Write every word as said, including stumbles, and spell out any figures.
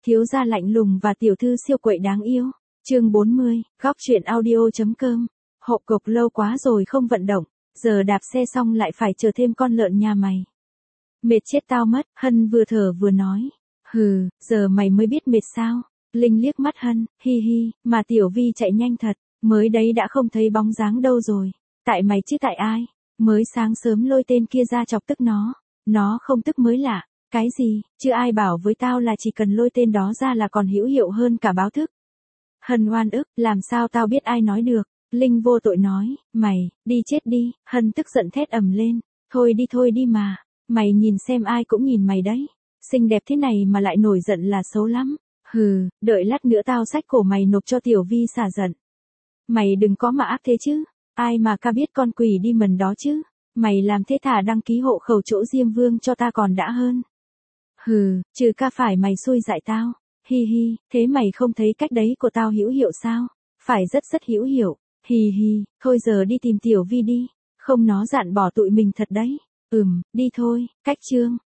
Thiếu gia lạnh lùng và tiểu thư siêu quậy đáng yêu. Chương bốn mươi, góc truyện audio.com. Hộp cộc lâu quá rồi không vận động, giờ đạp xe xong lại phải chờ thêm con lợn nhà mày. Mệt chết tao mất, Hân vừa thở vừa nói. Hừ, giờ mày mới biết mệt sao? Linh liếc mắt Hân, hi hi, mà Tiểu Vi chạy nhanh thật, mới đấy đã không thấy bóng dáng đâu rồi. Tại mày chứ tại ai? Mới sáng sớm lôi tên kia ra chọc tức nó. Nó không tức mới lạ. Cái gì, chứ ai bảo với tao là chỉ cần lôi tên đó ra là còn hữu hiệu hơn cả báo thức. Hân oan ức, làm sao tao biết ai nói được. Linh vô tội nói, mày, đi chết đi. Hân tức giận thét ầm lên, thôi đi thôi đi mà, mày nhìn xem ai cũng nhìn mày đấy. Xinh đẹp thế này mà lại nổi giận là xấu lắm. Hừ, đợi lát nữa tao xách cổ mày nộp cho Tiểu Vi xả giận. Mày đừng có mà ác thế chứ, ai mà ca biết con quỷ đi mần đó chứ. Mày làm thế thả đăng ký hộ khẩu chỗ Diêm Vương cho ta còn đã hơn. Hừ, trừ ca phải mày xui dại tao. Hi hi, thế mày không thấy cách đấy của tao hữu hiệu sao? Phải rất rất hữu hiệu. Hi hi, thôi giờ đi tìm Tiểu Vi đi, không nó dạn bỏ tụi mình thật đấy. Ừm, đi thôi, cách chương.